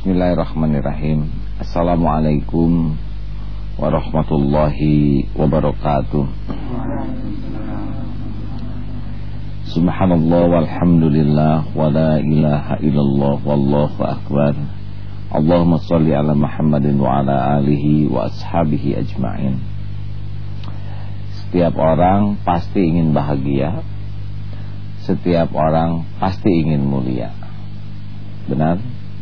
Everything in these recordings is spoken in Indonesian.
Bismillahirrahmanirrahim. Assalamualaikum warahmatullahi wabarakatuh. Subhanallah walhamdulillah wa la ilaha illallah wallahu akbar. Allahumma sholli ala Muhammadin wa ala alihi wa ashabihi ajma'in. Setiap orang pasti ingin bahagia. Setiap orang pasti ingin mulia. Benar?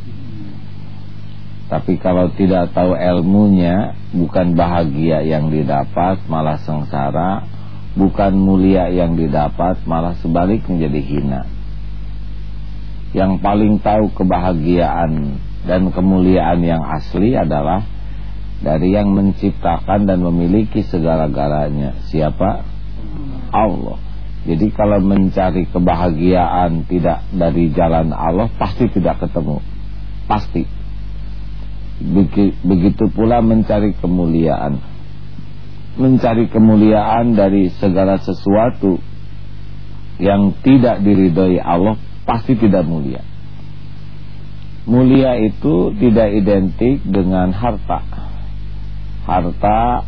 Tapi kalau tidak tahu ilmunya, bukan bahagia yang didapat, malah sengsara. Bukan mulia yang didapat, malah sebalik menjadi hina. Yang paling tahu kebahagiaan dan kemuliaan yang asli adalah dari yang menciptakan dan memiliki segala-galanya. Siapa? Allah. Jadi kalau mencari kebahagiaan tidak dari jalan Allah, pasti tidak ketemu. Pasti. Begitu pula mencari kemuliaan. Mencari kemuliaan dari segala sesuatu yang tidak diridhoi Allah pasti tidak mulia. Mulia itu tidak identik dengan harta. Harta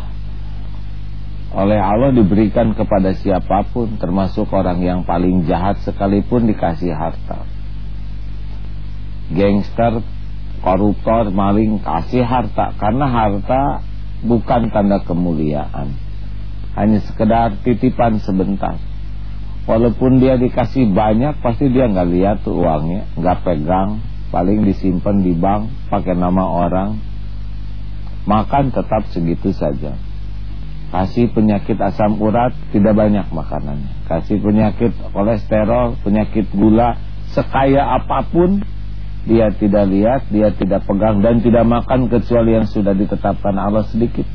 oleh Allah diberikan kepada siapapun, termasuk orang yang paling jahat sekalipun dikasih harta. Gangster, koruptor, maling kasih harta. Karena harta bukan tanda kemuliaan, hanya sekedar titipan sebentar. Walaupun dia dikasih banyak, pasti dia gak lihat tuh uangnya, gak pegang, paling disimpan di bank pakai nama orang. Makan tetap segitu saja. Kasih penyakit asam urat, tidak banyak makanannya. Kasih penyakit kolesterol, penyakit gula, sekaya apapun dia tidak lihat, dia tidak pegang dan tidak makan kecuali yang sudah ditetapkan Allah sedikit.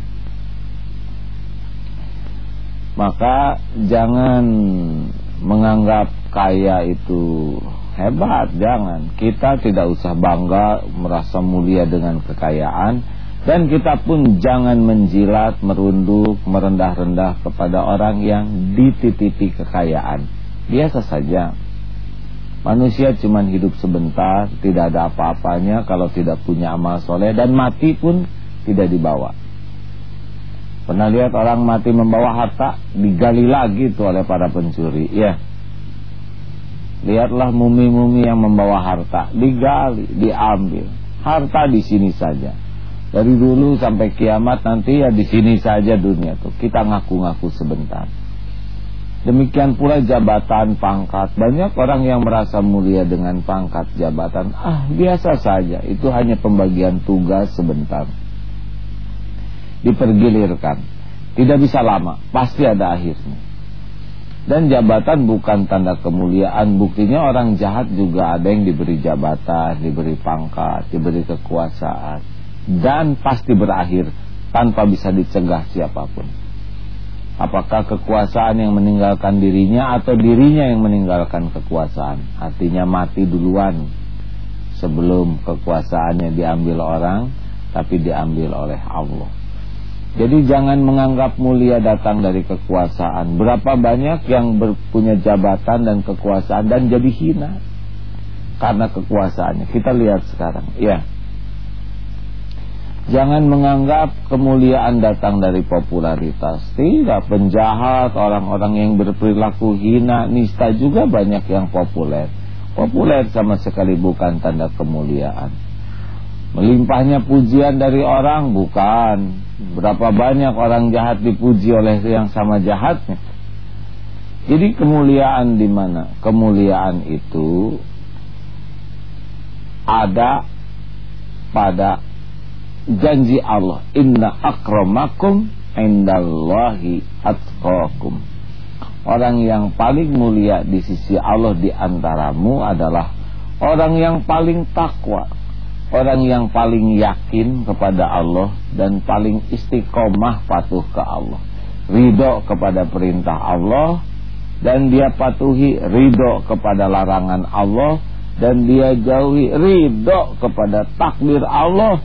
Maka jangan menganggap kaya itu hebat, jangan. Kita tidak usah bangga merasa mulia dengan kekayaan, dan kita pun jangan menjilat, merunduk, merendah-rendah kepada orang yang dititipi kekayaan. Biasa saja. Manusia cuma hidup sebentar, tidak ada apa-apanya kalau tidak punya amal soleh, dan mati pun tidak dibawa. Pernah lihat orang mati membawa harta, digali lagi itu oleh para pencuri. Ya, lihatlah mumi-mumi yang membawa harta, digali, diambil. Harta di sini saja. Dari dulu sampai kiamat nanti ya di sini saja dunia tuh. Kita ngaku-ngaku sebentar. Demikian pula jabatan, pangkat. Banyak orang yang merasa mulia dengan pangkat, jabatan. Biasa saja. Itu hanya pembagian tugas sebentar. Dipergilirkan. Tidak bisa lama. Pasti ada akhirnya. Dan jabatan bukan tanda kemuliaan. Buktinya orang jahat juga ada yang diberi jabatan, diberi pangkat, diberi kekuasaan. Dan pasti berakhir tanpa bisa dicegah siapapun. Apakah kekuasaan yang meninggalkan dirinya atau dirinya yang meninggalkan kekuasaan? Artinya mati duluan sebelum kekuasaannya diambil orang, tapi diambil oleh Allah. Jadi jangan menganggap mulia datang dari kekuasaan. Berapa banyak yang punya jabatan dan kekuasaan dan jadi hina karena kekuasaannya. Kita lihat sekarang, ya. Jangan menganggap kemuliaan datang dari popularitas. Tidak, penjahat, orang-orang yang berperilaku hina, nista juga banyak yang populer. Populer sama sekali bukan tanda kemuliaan. Melimpahnya pujian dari orang, bukan. Berapa banyak orang jahat dipuji oleh yang sama jahatnya. Jadi kemuliaan di mana? Kemuliaan itu ada pada janji Allah, inna akramakum indallahi atqakum. Orang yang paling mulia di sisi Allah di antaramu adalah orang yang paling takwa, orang yang paling yakin kepada Allah dan paling istiqomah patuh ke Allah, ridho kepada perintah Allah dan dia patuhi, ridho kepada larangan Allah dan dia jauhi, ridho kepada takdir Allah.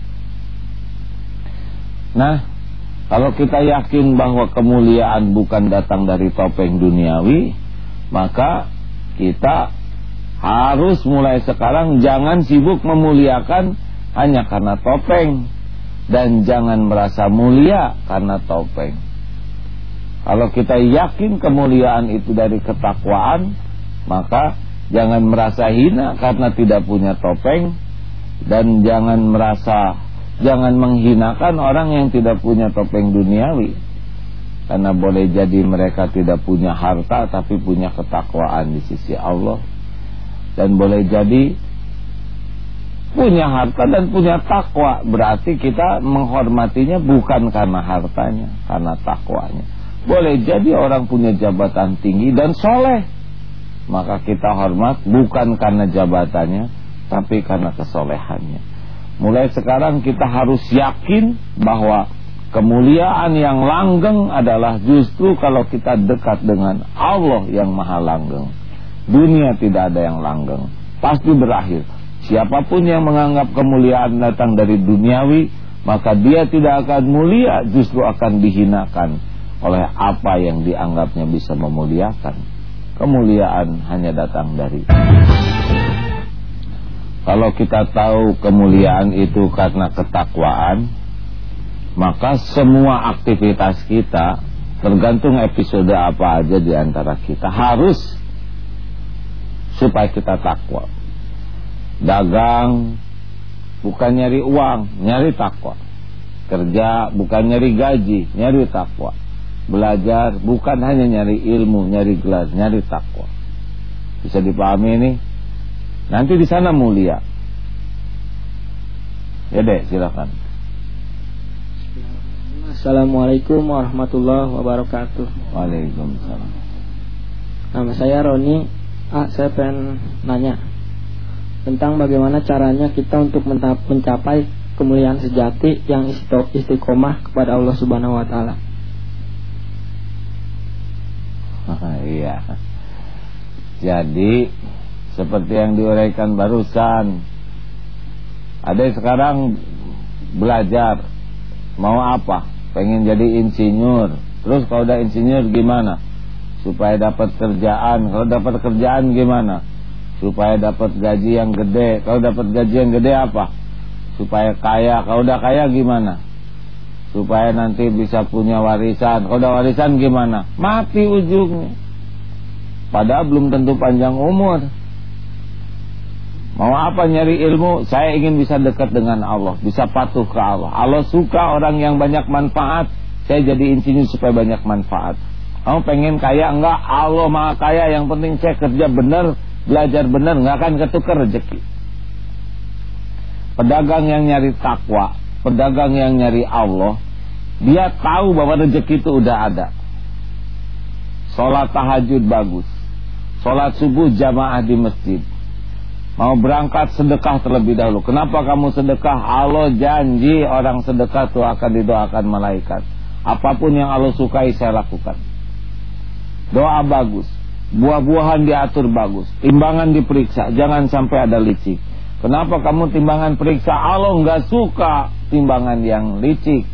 Nah, kalau kita yakin bahwa kemuliaan bukan datang dari topeng duniawi, maka kita Harus mulai sekarang jangan sibuk memuliakan hanya karena topeng, dan jangan merasa mulia karena topeng. Kalau kita yakin kemuliaan itu dari ketakwaan, maka jangan merasa hina karena tidak punya topeng, dan jangan menghinakan orang yang tidak punya topeng duniawi. Karena boleh jadi mereka tidak punya harta tapi punya ketakwaan di sisi Allah. Dan boleh jadi punya harta dan punya takwa, berarti kita menghormatinya bukan karena hartanya, karena takwanya. Boleh jadi orang punya jabatan tinggi dan soleh, maka kita hormat bukan karena jabatannya, tapi karena kesolehannya. Mulai sekarang kita harus yakin bahwa kemuliaan yang langgeng adalah justru kalau kita dekat dengan Allah yang maha langgeng. Dunia tidak ada yang langgeng, pasti berakhir. Siapapun yang menganggap kemuliaan datang dari duniawi, maka dia tidak akan mulia, justru akan dihinakan oleh apa yang dianggapnya bisa memuliakan. Kemuliaan hanya datang dari Kalau kita tahu kemuliaan itu karena ketakwaan, maka semua aktivitas kita, tergantung episode apa aja di antara kita, harus supaya kita takwa. Dagang bukan nyari uang, nyari takwa. Kerja bukan nyari gaji, nyari takwa. Belajar bukan hanya nyari ilmu, nyari gelar, nyari takwa. Bisa dipahami ini? Nanti di sana mulia. Ya deh, silakan. Assalamualaikum warahmatullahi wabarakatuh. Waalaikumsalam. Nama saya Roni. Saya pengen nanya tentang bagaimana caranya kita untuk mencapai kemuliaan sejati yang istiqomah kepada Allah Subhanahu wa taala. Iya. Jadi seperti yang diuraikan barusan, ada yang sekarang belajar mau apa? Pengen jadi insinyur. Terus kalau udah insinyur gimana? Supaya dapat kerjaan. Kalau dapat kerjaan gimana? Supaya dapat gaji yang gede. Kalau dapat gaji yang gede apa? Supaya kaya. Kalau udah kaya gimana? Supaya nanti bisa punya warisan. Kalau udah warisan gimana? Mati ujungnya. Padahal belum tentu panjang umur. Mau apa nyari ilmu? Saya ingin bisa dekat dengan Allah, bisa patuh ke Allah. Allah suka orang yang banyak manfaat. Saya jadi insinyur supaya banyak manfaat. Kamu pengen kaya? Enggak, Allah maha kaya. Yang penting saya kerja benar, belajar benar, enggak akan ketukar rezeki. Pedagang yang nyari takwa, pedagang yang nyari Allah, dia tahu bahwa rezeki itu udah ada. Sholat tahajud bagus, sholat subuh jamaah di masjid. Mau berangkat sedekah terlebih dahulu. Kenapa kamu sedekah? Allah janji orang sedekah itu akan didoakan malaikat. Apapun yang Allah sukai saya lakukan. Doa bagus, buah-buahan diatur bagus, timbangan diperiksa, jangan sampai ada licik. Kenapa kamu timbangan periksa? Allah enggak suka timbangan yang licik.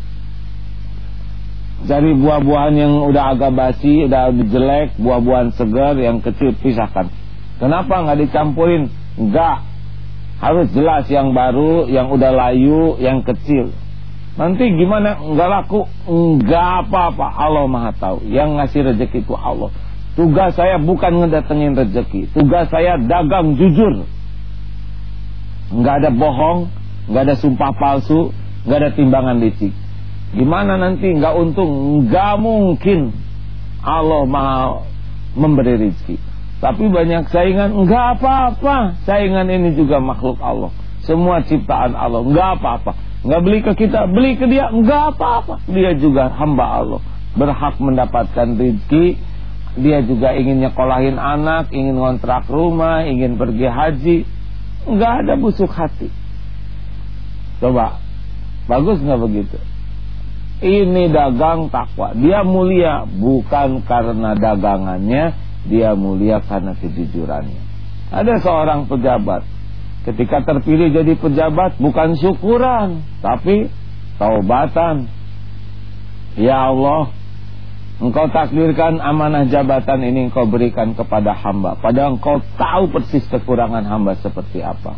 Cari buah-buahan yang udah agak basi, udah jelek, buah-buahan segar yang kecil pisahkan. Kenapa enggak dicampurin? Enggak, harus jelas yang baru, yang udah layu, yang kecil. Nanti gimana? Enggak laku? Enggak apa-apa, Allah maha tahu. Yang ngasih rezeki itu Allah. Tugas saya bukan ngedatengin rezeki, tugas saya dagang jujur. Enggak ada bohong, enggak ada sumpah palsu, enggak ada timbangan licik. Gimana nanti enggak untung? Enggak mungkin. Allah maha memberi rezeki. Tapi banyak saingan, enggak apa-apa. Saingan ini juga makhluk Allah, semua ciptaan Allah, enggak apa-apa. Enggak beli ke kita, beli ke dia, enggak apa-apa. Dia juga hamba Allah, berhak mendapatkan rezeki. Dia juga ingin nyekolahin anak, ingin ngontrak rumah, ingin pergi haji. Enggak ada busuk hati. Coba, bagus enggak begitu? Ini dagang takwa. Dia mulia bukan karena dagangannya, dia mulia karena kejujurannya. Ada seorang pejabat, ketika terpilih jadi pejabat bukan syukuran, tapi taubatan. Ya Allah, Engkau takdirkan amanah jabatan ini engkau berikan kepada hamba, padahal engkau tahu persis kekurangan hamba seperti apa.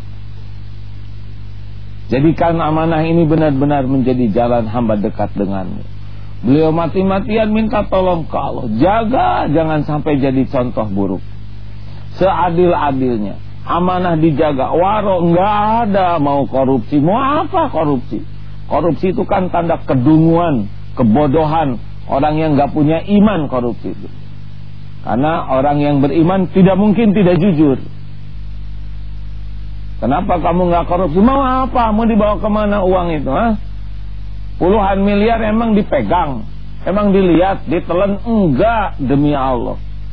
Jadikan amanah ini benar-benar menjadi jalan hamba dekat denganmu. Beliau mati-matian minta tolong ke Allah, jaga jangan sampai jadi contoh buruk. Seadil-adilnya amanah dijaga, waro enggak ada mau korupsi. Mau apa korupsi? Korupsi itu kan tanda kedunguan, kebodohan. Orang yang gak punya iman korupsi itu. Karena orang yang beriman tidak mungkin tidak jujur. Kenapa kamu gak korupsi? Mau apa? Mau dibawa kemana uang itu? Puluhan miliar emang dipegang, emang dilihat, ditelan? Enggak, demi Allah.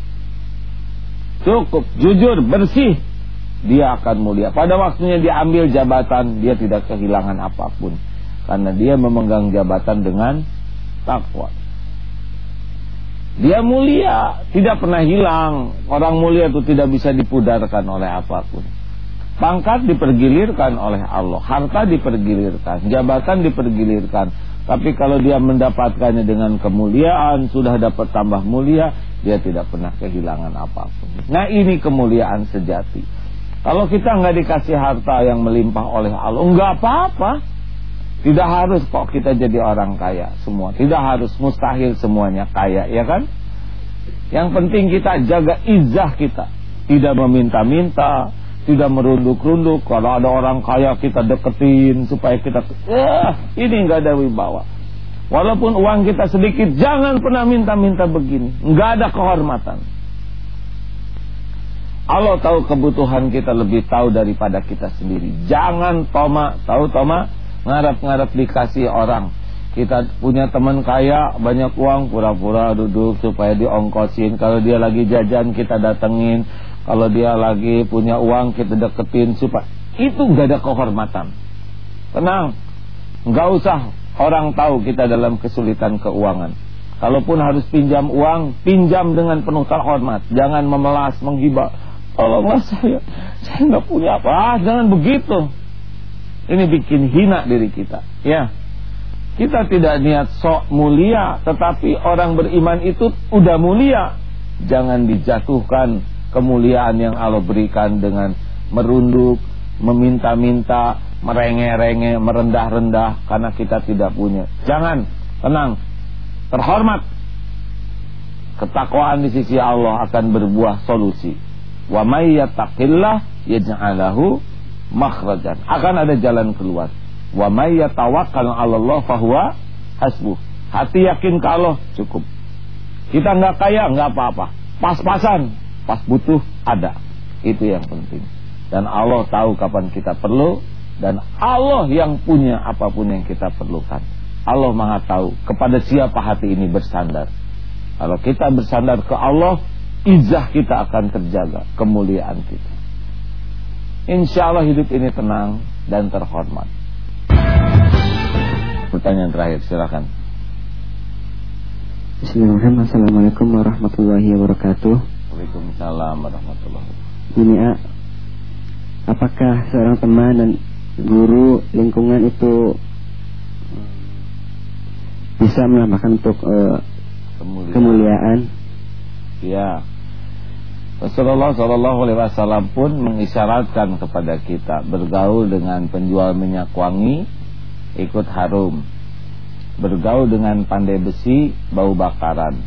Cukup, jujur, bersih, dia akan mulia. Pada waktunya diambil jabatan, dia tidak kehilangan apapun. Karena dia memegang jabatan dengan takwa. Dia mulia, tidak pernah hilang. Orang mulia itu tidak bisa dipudarkan oleh apapun. Pangkat dipergilirkan oleh Allah, harta dipergilirkan, jabatan dipergilirkan. Tapi kalau dia mendapatkannya dengan kemuliaan, sudah dapat tambah mulia, dia tidak pernah kehilangan apapun. Nah, ini kemuliaan sejati. Kalau kita nggak dikasih harta yang melimpah oleh Allah, nggak apa-apa. Tidak harus kok kita jadi orang kaya semua. Tidak harus, mustahil semuanya kaya, ya kan? Yang penting kita jaga izzah kita. Tidak meminta-minta, tidak merunduk-runduk. Kalau ada orang kaya kita deketin supaya kita ini nggak ada wibawa. Walaupun uang kita sedikit, jangan pernah minta-minta begini. Nggak ada kehormatan. Allah tahu kebutuhan kita lebih tahu daripada kita sendiri. Jangan toma, tahu toma? Ngarap-ngarap dikasih orang. Kita punya teman kaya, banyak uang, pura-pura duduk supaya diongkosin. Kalau dia lagi jajan kita datengin. Kalau dia lagi punya uang kita deketin supaya. Itu gak ada kehormatan. Tenang, gak usah orang tahu kita dalam kesulitan keuangan. Kalaupun harus pinjam uang, pinjam dengan penuh terhormat. Jangan memelas, menggibah. Tolonglah saya gak punya apa. Jangan begitu. Ini bikin hina diri kita, ya. Kita tidak niat sok mulia, tetapi orang beriman itu udah mulia. Jangan dijatuhkan kemuliaan yang Allah berikan dengan merunduk, meminta-minta, merengek-rengek, merendah-rendah karena kita tidak punya. Jangan, tenang, terhormat. Ketakwaan di sisi Allah akan berbuah solusi. Wa may yattaqillah yaj'al lahu makhrajan, akan ada jalan keluar. Wa may yatawakkal 'ala Allah fahuwa hasbuh. Hati yakin ke Allah cukup. Kita enggak kaya enggak apa-apa. Pas-pasan, pas butuh ada. Itu yang penting. Dan Allah tahu kapan kita perlu, dan Allah yang punya apapun yang kita perlukan. Allah Maha tahu kepada siapa hati ini bersandar. Kalau kita bersandar ke Allah, izzah kita akan terjaga, kemuliaan kita. Insya Allah hidup ini tenang dan terhormat. Pertanyaan terakhir, silakan. Bismillahirrahmanirrahim. Assalamualaikum warahmatullahi wabarakatuh. Waalaikumsalam warahmatullahi wabarakatuh. Ini apakah seorang teman dan guru lingkungan itu bisa menambahkan untuk kemuliaan? Ya. Rasulullah SAW pun mengisyaratkan kepada kita bergaul dengan penjual minyak wangi ikut harum, bergaul dengan pandai besi bau bakaran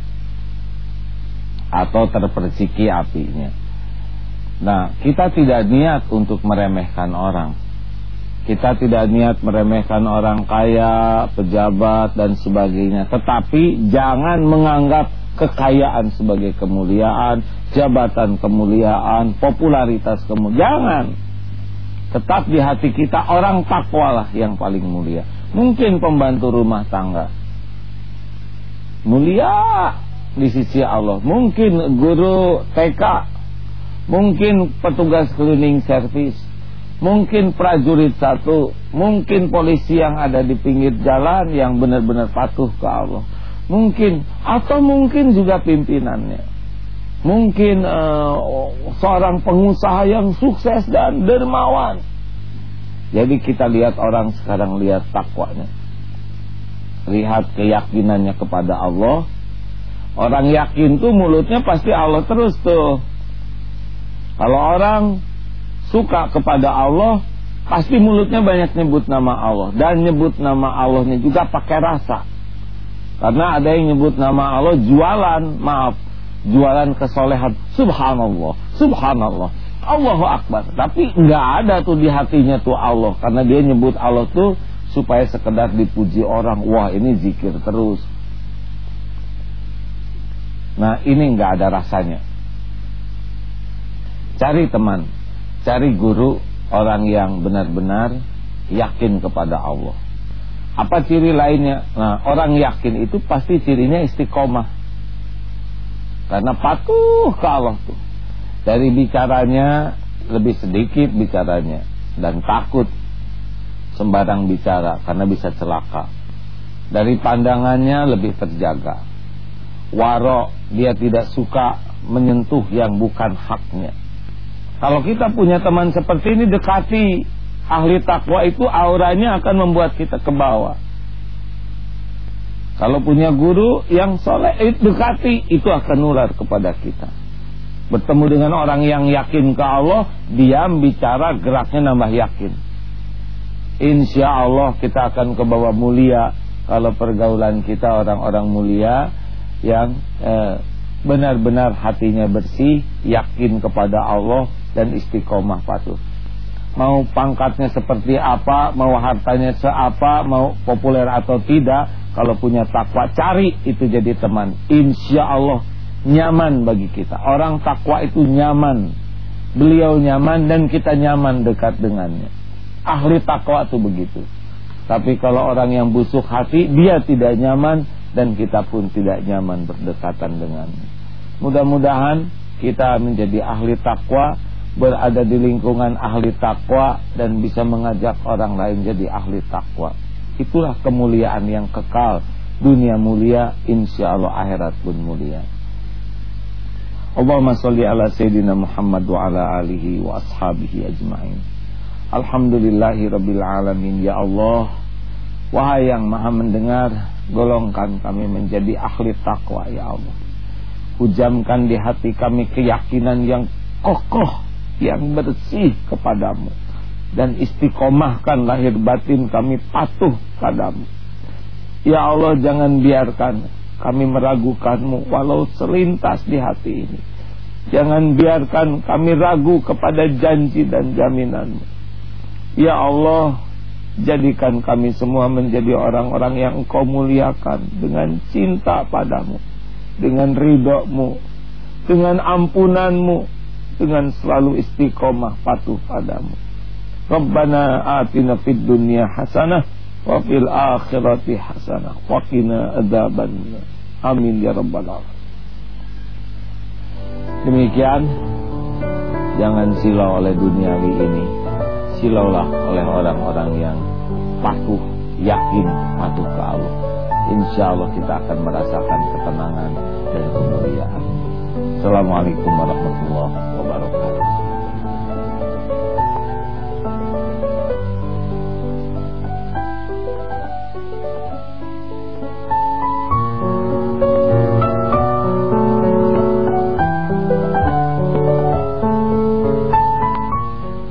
atau terperciki apinya. Nah, kita tidak niat untuk meremehkan orang. Kita tidak niat meremehkan orang kaya, pejabat dan sebagainya. Tetapi jangan menganggap kekayaan sebagai kemuliaan, jabatan kemuliaan, popularitas kemuliaan. Jangan. Tetap di hati kita orang takwalah yang paling mulia. Mungkin pembantu rumah tangga mulia di sisi Allah. Mungkin guru TK, mungkin petugas cleaning service, mungkin prajurit satu, mungkin polisi yang ada di pinggir jalan yang benar-benar patuh ke Allah. Mungkin, atau mungkin juga pimpinannya. Mungkin seorang pengusaha yang sukses dan dermawan. Jadi kita lihat orang sekarang, lihat takwanya, lihat keyakinannya kepada Allah, Orang yakin tuh mulutnya pasti Allah terus tuh. Kalau orang suka kepada Allah, pasti mulutnya banyak nyebut nama Allah. Dan nyebut nama Allahnya juga pakai rasa. Karena ada yang nyebut nama Allah jualan kesolehan. Subhanallah, subhanallah, Allahu Akbar. Tapi nggak ada tuh di hatinya tuh Allah. Karena dia nyebut Allah tuh supaya sekedar dipuji orang. Wah, ini zikir terus. Nah, ini nggak ada rasanya. Cari teman, cari guru, orang yang benar-benar yakin kepada Allah. Apa ciri lainnya? Nah, orang yakin itu pasti cirinya istiqomah. Karena patuh ke Allah tuh. Dari bicaranya lebih sedikit bicaranya, dan takut sembarang bicara karena bisa celaka. Dari pandangannya lebih terjaga. Waro, dia tidak suka menyentuh yang bukan haknya. Kalau kita punya teman seperti ini, dekati. Ahli takwa itu auranya akan membuat kita ke bawah. Kalau punya guru yang soleh, dekati, itu akan nular kepada kita. Bertemu dengan orang yang yakin ke Allah, diam, bicara, geraknya nambah yakin. Insya Allah kita akan ke bawah mulia. Kalau pergaulan kita orang-orang mulia yang benar-benar hatinya bersih, yakin kepada Allah, dan istiqomah patuh. Mau pangkatnya seperti apa, mau hartanya seapa, mau populer atau tidak, kalau punya takwa, cari itu jadi teman. Insya Allah nyaman bagi kita. Orang takwa itu nyaman. Beliau nyaman dan kita nyaman dekat dengannya. Ahli takwa itu begitu. Tapi kalau orang yang busuk hati, dia tidak nyaman dan kita pun tidak nyaman berdekatan dengannya. Mudah-mudahan kita menjadi ahli takwa, berada di lingkungan ahli takwa, dan bisa mengajak orang lain jadi ahli takwa. Itulah kemuliaan yang kekal. Dunia mulia, insya Allah akhirat pun mulia. Allahumma sholli ala Sayyidina Muhammad wa ala alihi wa ashabihi ajma'in. Alhamdulillahi rabbil alamin. Ya Allah, wahai yang maha mendengar, golongkan kami menjadi ahli takwa ya Allah. Hujamkan di hati kami keyakinan yang kokoh, yang bersih kepadamu, dan istiqomahkan lahir batin kami patuh padamu. Ya Allah, jangan biarkan kami meragukanmu walau selintas di hati ini. Jangan biarkan kami ragu kepada janji dan jaminanmu. Ya Allah, jadikan kami semua menjadi orang-orang yang Engkau muliakan dengan cinta padamu, dengan ridho-Mu, dengan ampunanmu, dengan selalu istiqomah patuh padamu. Rabbana atina fid dunya hasanah wa fil akhirati hasanah wa qina adzabannar. Amin ya rabbal alamin. Demikian, jangan silau oleh duniawi ini, silaulah oleh orang-orang yang patuh, yakin patuh ke Allah. Insya Allah kita akan merasakan ketenangan dan kemuliaan. Assalamualaikum warahmatullahi wabarakatuh.